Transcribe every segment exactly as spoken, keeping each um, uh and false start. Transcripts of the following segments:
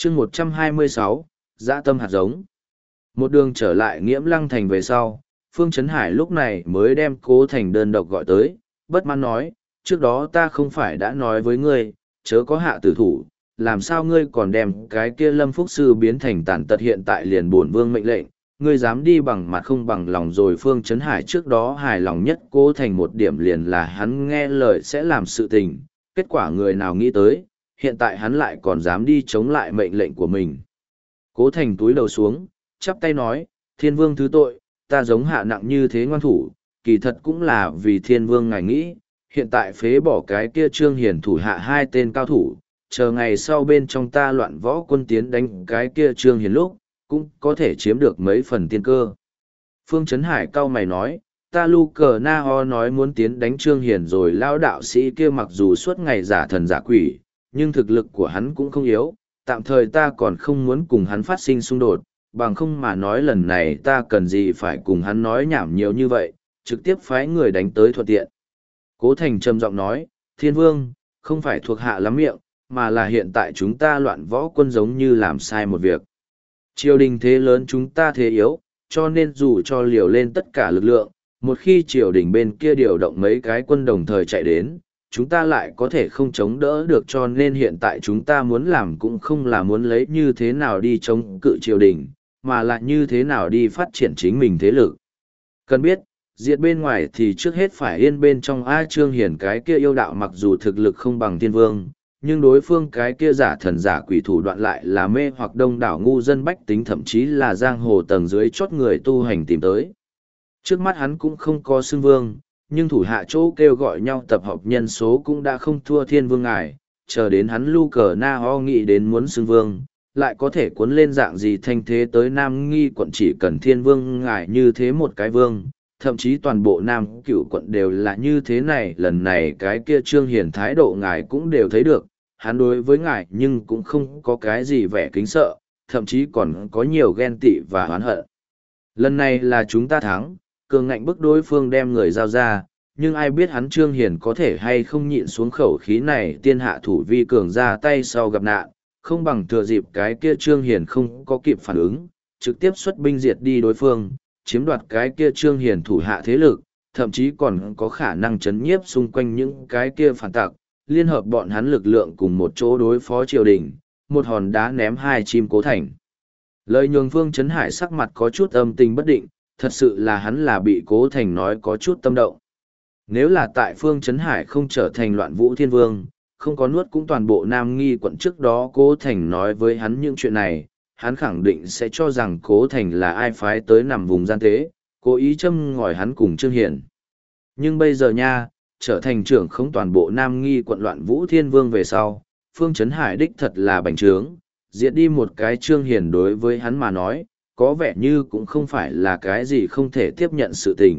chương một trăm hai mươi sáu, dã tâm hạt giống. Một đường trở lại Nghiễm Lăng Thành về sau, Phương Chấn Hải lúc này mới đem Cố Thành đơn độc gọi tới, bất mãn nói, trước đó ta không phải đã nói với ngươi, chớ có hạ tử thủ, làm sao ngươi còn đem cái kia Lâm Phúc Sư biến thành tàn tật hiện tại liền bổn vương mệnh lệnh, ngươi dám đi bằng mặt không bằng lòng rồi. Phương Chấn Hải trước đó hài lòng nhất Cố Thành một điểm liền là hắn nghe lời sẽ làm sự tình, kết quả người nào nghĩ tới, hiện tại hắn lại còn dám đi chống lại mệnh lệnh của mình. Cố Thành túi đầu xuống, chắp tay nói, Thiên Vương thứ tội, ta giống hạ nặng như thế ngoan thủ, kỳ thật cũng là vì Thiên Vương ngài nghĩ, hiện tại phế bỏ cái kia Trương Hiển thủ hạ hai tên cao thủ, chờ ngày sau bên trong ta loạn võ quân tiến đánh cái kia Trương Hiển lúc, cũng có thể chiếm được mấy phần tiên cơ. Phương Chấn Hải cau mày nói, ta lu cờ na ho nói muốn tiến đánh Trương Hiển rồi lao đạo sĩ kia mặc dù suốt ngày giả thần giả quỷ, nhưng thực lực của hắn cũng không yếu, tạm thời ta còn không muốn cùng hắn phát sinh xung đột, bằng không mà nói lần này ta cần gì phải cùng hắn nói nhảm nhiều như vậy, trực tiếp phái người đánh tới thuận tiện. Cố Thành trầm giọng nói, Thiên Vương, không phải thuộc hạ lắm miệng, mà là hiện tại chúng ta loạn võ quân giống như làm sai một việc. Triều đình thế lớn chúng ta thế yếu, cho nên dù cho liều lên tất cả lực lượng, một khi triều đình bên kia điều động mấy cái quân đồng thời chạy đến, chúng ta lại có thể không chống đỡ được, cho nên hiện tại chúng ta muốn làm cũng không là muốn lấy như thế nào đi chống cự triều đình, mà là như thế nào đi phát triển chính mình thế lực. Cần biết, diệt bên ngoài thì trước hết phải yên bên trong. A Trương Hiển cái kia yêu đạo mặc dù thực lực không bằng Thiên Vương, nhưng đối phương cái kia giả thần giả quỷ thủ đoạn lại là mê hoặc đông đảo ngu dân bách tính, thậm chí là giang hồ tầng dưới chót người tu hành tìm tới. Trước mắt hắn cũng không có xưng vương, nhưng thủ hạ chỗ kêu gọi nhau tập hợp nhân số cũng đã không thua Thiên Vương ngài, chờ đến hắn lu cờ na ho nghĩ đến muốn xưng vương, lại có thể cuốn lên dạng gì thanh thế tới Nam Nghi quận. Chỉ cần Thiên Vương ngài như thế một cái vương, thậm chí toàn bộ Nam Cửu quận đều là như thế này. Lần này cái kia Trương Hiển thái độ ngài cũng đều thấy được, hắn đối với ngài nhưng cũng không có cái gì vẻ kính sợ, thậm chí còn có nhiều ghen tị và oán hận. Lần này là chúng ta thắng, cường ngạnh bức đối phương đem người giao ra, nhưng ai biết hắn Trương Hiển có thể hay không nhịn xuống khẩu khí này. Tiên hạ thủ vi cường ra tay sau gặp nạn, không bằng thừa dịp cái kia Trương Hiển không có kịp phản ứng, trực tiếp xuất binh diệt đi đối phương, chiếm đoạt cái kia Trương Hiển thủ hạ thế lực, thậm chí còn có khả năng chấn nhiếp xung quanh những cái kia phản tặc, liên hợp bọn hắn lực lượng cùng một chỗ đối phó triều đình, một hòn đá ném hai chim. Cố Thành lời nhường Phương Chấn Hải sắc mặt có chút âm tình bất định, thật sự là hắn là bị Cố Thành nói có chút tâm động. Nếu là tại Phương Chấn Hải không trở thành Loạn Vũ Thiên Vương, không có nuốt cũng toàn bộ Nam Nghi quận trước đó Cố Thành nói với hắn những chuyện này, hắn khẳng định sẽ cho rằng Cố Thành là ai phái tới nằm vùng gian tế, cố ý châm ngòi hắn cùng Trương Hiển. Nhưng bây giờ nha, trở thành trưởng không toàn bộ Nam Nghi quận Loạn Vũ Thiên Vương về sau, Phương Chấn Hải đích thật là bành trướng, diệt đi một cái Trương Hiển đối với hắn mà nói, có vẻ như cũng không phải là cái gì không thể tiếp nhận sự tình.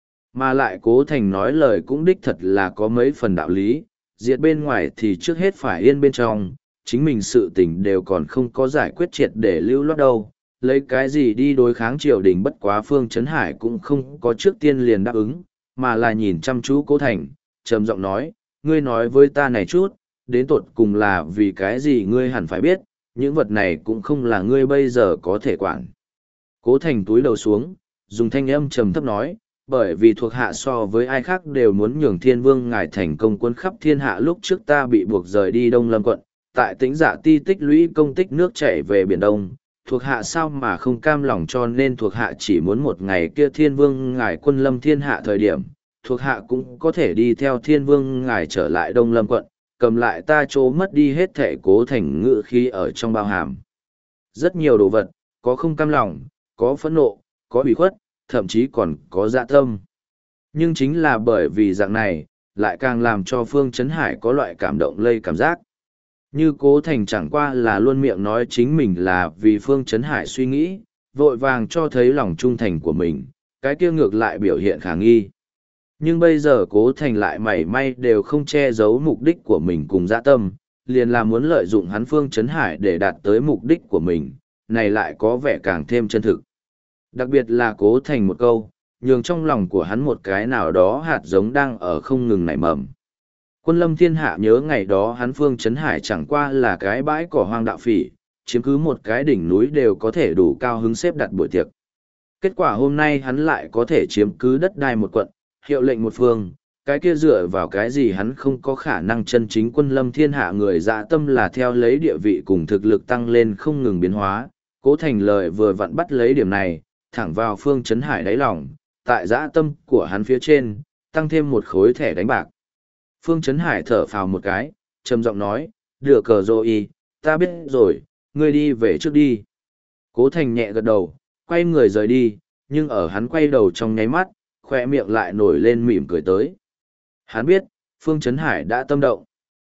Mà lại Cố Thành nói lời cũng đích thật là có mấy phần đạo lý, diệt bên ngoài thì trước hết phải yên bên trong, chính mình sự tình đều còn không có giải quyết triệt để lưu loát đâu, lấy cái gì đi đối kháng triều đình. Bất quá Phương Chấn Hải cũng không có trước tiên liền đáp ứng, mà là nhìn chăm chú Cố Thành, trầm giọng nói, ngươi nói với ta này chút, đến tột cùng là vì cái gì ngươi hẳn phải biết, những vật này cũng không là ngươi bây giờ có thể quản. Cố Thành túi đầu xuống, dùng thanh âm trầm thấp nói, bởi vì thuộc hạ so với ai khác đều muốn nhường Thiên Vương ngài thành công quân khắp thiên hạ. Lúc trước ta bị buộc rời đi Đông Lâm quận, tại Tĩnh Dạ Ti tích lũy công tích nước chảy về Biển Đông, thuộc hạ sao mà không cam lòng, cho nên thuộc hạ chỉ muốn một ngày kia Thiên Vương ngài quân lâm thiên hạ thời điểm, thuộc hạ cũng có thể đi theo Thiên Vương ngài trở lại Đông Lâm quận, cầm lại ta chỗ mất đi hết thể. Cố Thành ngự khí ở trong bao hàm rất nhiều đồ vật, có không cam lòng, có phẫn nộ, có ủy khuất, thậm chí còn có dạ tâm. Nhưng chính là bởi vì dạng này, lại càng làm cho Phương Chấn Hải có loại cảm động lây cảm giác. Như Cố Thành chẳng qua là luôn miệng nói chính mình là vì Phương Chấn Hải suy nghĩ, vội vàng cho thấy lòng trung thành của mình, cái kia ngược lại biểu hiện khả nghi. Nhưng bây giờ Cố Thành lại mảy may đều không che giấu mục đích của mình cùng dạ tâm, liền là muốn lợi dụng hắn Phương Chấn Hải để đạt tới mục đích của mình, này lại có vẻ càng thêm chân thực. Đặc biệt là Cố Thành một câu, nhường trong lòng của hắn một cái nào đó hạt giống đang ở không ngừng nảy mầm. Quân lâm thiên hạ nhớ ngày đó hắn Phương Chấn Hải chẳng qua là cái bãi cỏ hoang đạo phỉ, chiếm cứ một cái đỉnh núi đều có thể đủ cao hứng xếp đặt buổi tiệc. Kết quả hôm nay hắn lại có thể chiếm cứ đất đai một quận, hiệu lệnh một phương, cái kia dựa vào cái gì hắn không có khả năng chân chính quân lâm thiên hạ. Người dạ tâm là theo lấy địa vị cùng thực lực tăng lên không ngừng biến hóa, Cố Thành lời vừa vặn bắt lấy điểm này, thẳng vào Phương Chấn Hải đáy lòng, tại dạ tâm của hắn phía trên, tăng thêm một khối thẻ đánh bạc. Phương Chấn Hải thở phào một cái, trầm giọng nói, đưa cờ rồi, ta biết rồi, ngươi đi về trước đi. Cố Thành nhẹ gật đầu, quay người rời đi, nhưng ở hắn quay đầu trong nháy mắt, khoe miệng lại nổi lên mỉm cười tới. Hắn biết, Phương Chấn Hải đã tâm động.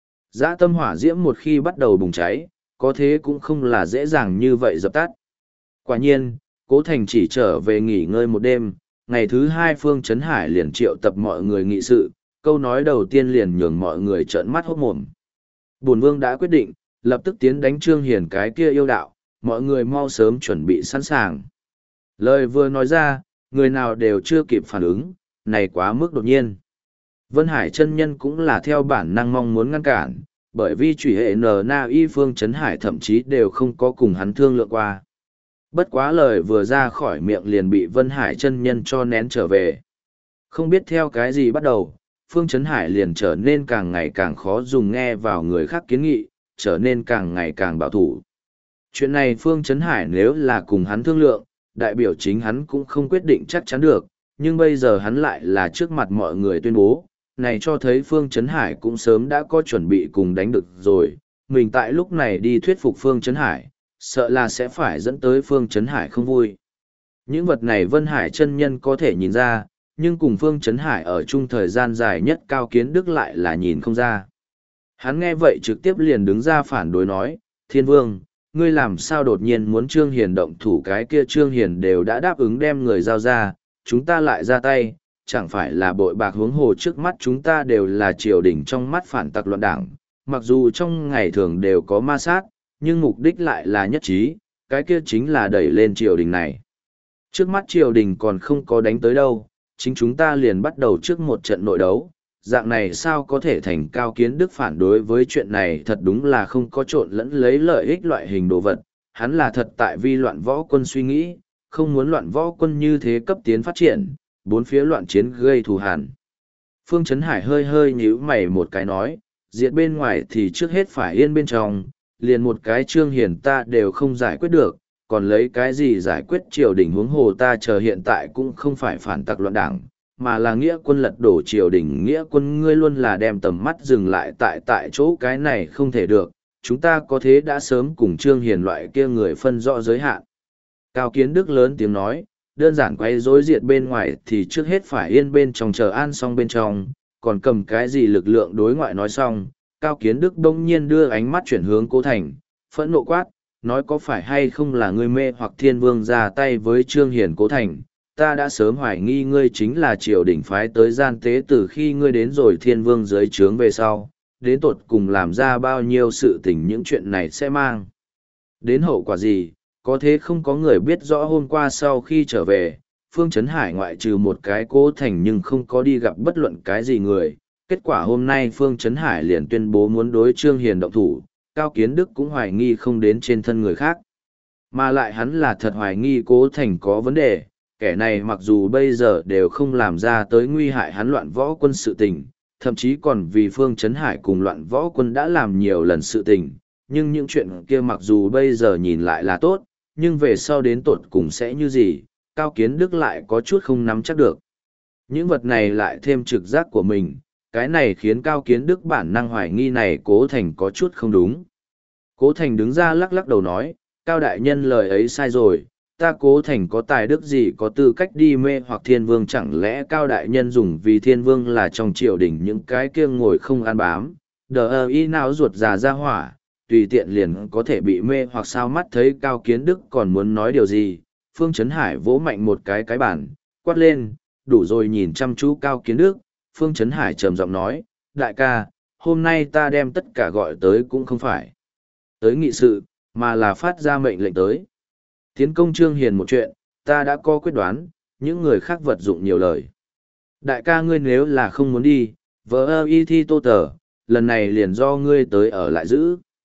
Dã tâm hỏa diễm một khi bắt đầu bùng cháy, có thế cũng không là dễ dàng như vậy dập tắt. Quả nhiên, Cố Thành chỉ trở về nghỉ ngơi một đêm, ngày thứ hai Phương Chấn Hải liền triệu tập mọi người nghị sự, câu nói đầu tiên liền nhường mọi người trợn mắt hốt mồm. Bổn Vương đã quyết định, lập tức tiến đánh Trương Hiền cái kia yêu đạo, mọi người mau sớm chuẩn bị sẵn sàng. Lời vừa nói ra, người nào đều chưa kịp phản ứng, này quá mức đột nhiên. Vân Hải chân nhân cũng là theo bản năng mong muốn ngăn cản, bởi vì chủy hệ N Na Y Phương Chấn Hải thậm chí đều không có cùng hắn thương lượng qua. Bất quá lời vừa ra khỏi miệng liền bị Vân Hải chân nhân cho nén trở về. Không biết theo cái gì bắt đầu, Phương Chấn Hải liền trở nên càng ngày càng khó dùng nghe vào người khác kiến nghị, trở nên càng ngày càng bảo thủ. Chuyện này Phương Chấn Hải nếu là cùng hắn thương lượng, đại biểu chính hắn cũng không quyết định chắc chắn được, nhưng bây giờ hắn lại là trước mặt mọi người tuyên bố, này cho thấy Phương Chấn Hải cũng sớm đã có chuẩn bị cùng đánh được rồi, mình tại lúc này đi thuyết phục Phương Chấn Hải, sợ là sẽ phải dẫn tới Phương Chấn Hải không vui. Những vật này Vân Hải chân nhân có thể nhìn ra, nhưng cùng Phương Chấn Hải ở chung thời gian dài nhất Cao Kiến Đức lại là nhìn không ra. Hắn nghe vậy trực tiếp liền đứng ra phản đối nói, Thiên Vương, ngươi làm sao đột nhiên muốn Trương Hiền động thủ, cái kia Trương Hiền đều đã đáp ứng đem người giao ra, chúng ta lại ra tay, chẳng phải là bội bạc. Huống hồ trước mắt chúng ta đều là triều đình trong mắt phản tặc loạn đảng, mặc dù trong ngày thường đều có ma sát, nhưng mục đích lại là nhất trí, cái kia chính là đẩy lên triều đình này. Trước mắt triều đình còn không có đánh tới đâu, chính chúng ta liền bắt đầu trước một trận nội đấu, dạng này sao có thể thành. Cao Kiến Đức phản đối với chuyện này thật đúng là không có trộn lẫn lấy lợi ích loại hình đồ vật, hắn là thật tại vi loạn võ quân suy nghĩ, không muốn loạn võ quân như thế cấp tiến phát triển, bốn phía loạn chiến gây thù hằn. Phương Chấn Hải hơi hơi nhíu mày một cái nói, diệt bên ngoài thì trước hết phải yên bên trong, liền một cái Trương Hiền ta đều không giải quyết được, còn lấy cái gì giải quyết triều đình. Huống hồ ta chờ hiện tại cũng không phải phản tặc loạn đảng, mà là nghĩa quân lật đổ triều đình. Nghĩa quân ngươi luôn là đem tầm mắt dừng lại tại tại chỗ, cái này không thể được, chúng ta có thế đã sớm cùng Trương Hiền loại kia người phân rõ giới hạn. Cao Kiến Đức lớn tiếng nói, đơn giản quay rối diệt bên ngoài thì trước hết phải yên bên trong chờ an xong bên trong, còn cầm cái gì lực lượng đối ngoại. Nói xong, Cao Kiến Đức đông nhiên đưa ánh mắt chuyển hướng Cố Thành, phẫn nộ quát, nói có phải hay không là ngươi mê hoặc Thiên Vương ra tay với Trương Hiền. Cố Thành, ta đã sớm hoài nghi ngươi chính là triều đình phái tới gian tế, từ khi ngươi đến rồi Thiên Vương dưới trướng về sau, đến tột cùng làm ra bao nhiêu sự tình, những chuyện này sẽ mang đến hậu quả gì, có thế không có người biết rõ. Hôm qua sau khi trở về, Phương Chấn Hải ngoại trừ một cái Cố Thành nhưng không có đi gặp bất luận cái gì người. Kết quả hôm nay Phương Chấn Hải liền tuyên bố muốn đối Trương Hiền động thủ, Cao Kiến Đức cũng hoài nghi không đến trên thân người khác. Mà lại hắn là thật hoài nghi Cố Thành có vấn đề, kẻ này mặc dù bây giờ đều không làm ra tới nguy hại hắn loạn võ quân sự tình, thậm chí còn vì Phương Chấn Hải cùng loạn võ quân đã làm nhiều lần sự tình, nhưng những chuyện kia mặc dù bây giờ nhìn lại là tốt, nhưng về sau đến tột cùng sẽ như gì, Cao Kiến Đức lại có chút không nắm chắc được. Những vật này lại thêm trực giác của mình, cái này khiến Cao Kiến Đức bản năng hoài nghi này Cố Thành có chút không đúng. Cố Thành đứng ra lắc lắc đầu nói, Cao đại nhân lời ấy sai rồi, ta Cố Thành có tài đức gì có tư cách đi mê hoặc Thiên Vương, chẳng lẽ Cao đại nhân dùng vì Thiên Vương là trong triều đình những cái kia ngồi không ăn bám, đờ ơ y nào ruột già ra hỏa, tùy tiện liền có thể bị mê hoặc sao. Mắt thấy Cao Kiến Đức còn muốn nói điều gì, Phương Chấn Hải vỗ mạnh một cái cái bản, quát lên, đủ rồi. Nhìn chăm chú Cao Kiến Đức, Phương Chấn Hải trầm giọng nói, đại ca, hôm nay ta đem tất cả gọi tới cũng không phải tới nghị sự, mà là phát ra mệnh lệnh tới tiến công Trương Hiền một chuyện, ta đã có quyết đoán, những người khác vật dụng nhiều lời. Đại ca ngươi nếu là không muốn đi, vợ ơ y thi tô tờ, lần này liền do ngươi tới ở lại giữ.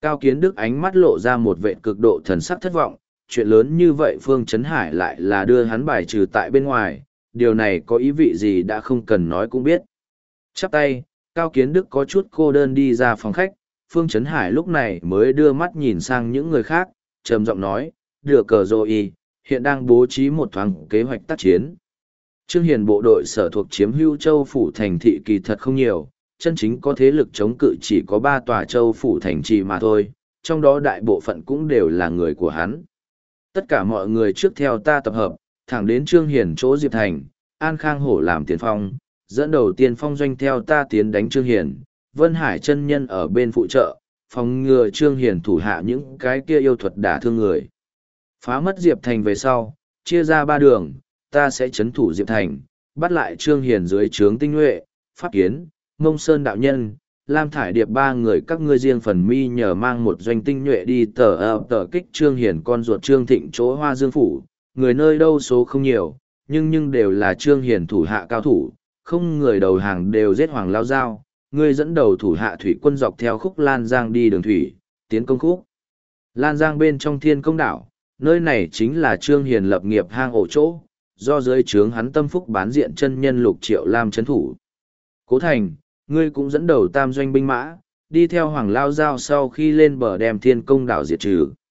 Cao Kiến Đức ánh mắt lộ ra một vệ cực độ thần sắc thất vọng, chuyện lớn như vậy Phương Chấn Hải lại là đưa hắn bài trừ tại bên ngoài, điều này có ý vị gì đã không cần nói cũng biết. Chắp tay, Cao Kiến Đức có chút cô đơn đi ra phòng khách, Phương Chấn Hải lúc này mới đưa mắt nhìn sang những người khác, trầm giọng nói, được cờ rồi, hiện đang bố trí một thoáng kế hoạch tác chiến. Trương Hiền bộ đội sở thuộc chiếm Hưu Châu phủ thành thị kỳ thật không nhiều, chân chính có thế lực chống cự chỉ có ba tòa châu phủ thành trì mà thôi, trong đó đại bộ phận cũng đều là người của hắn. Tất cả mọi người trước theo ta tập hợp, thẳng đến Trương Hiền chỗ Diệp Thành, An Khang Hổ làm tiền phong, dẫn đầu tiên phong doanh theo ta tiến đánh Trương Hiền, Vân Hải chân nhân ở bên phụ trợ, phòng ngừa Trương Hiền thủ hạ những cái kia yêu thuật đả thương người. Phá mất Diệp Thành về sau, chia ra ba đường, ta sẽ chấn thủ Diệp Thành, bắt lại Trương Hiền dưới trướng tinh nhuệ, Pháp Kiến, Mông Sơn đạo nhân, Lam Thải Điệp ba người các ngươi riêng phần mi nhờ mang một doanh tinh nhuệ đi tờ ập tờ kích Trương Hiền con ruột Trương Thịnh chỗ Hoa Dương Phủ, người nơi đâu số không nhiều, nhưng nhưng đều là Trương Hiền thủ hạ cao thủ, không người đầu hàng đều giết Hoàng Lao Giao, ngươi dẫn đầu thủ hạ thủy quân dọc theo khúc Lan Giang đi đường thủy, tiến công khúc. Lan Giang bên trong Thiên Công đảo, nơi này chính là Trương Hiền lập nghiệp hang ổ chỗ, do dưới trướng hắn tâm phúc bán diện chân nhân Lục Triệu Lam chấn thủ. Cố Thành, ngươi cũng dẫn đầu tam doanh binh mã, đi theo Hoàng Lao Giao sau khi lên bờ đem Thiên Công đảo diệt trừ.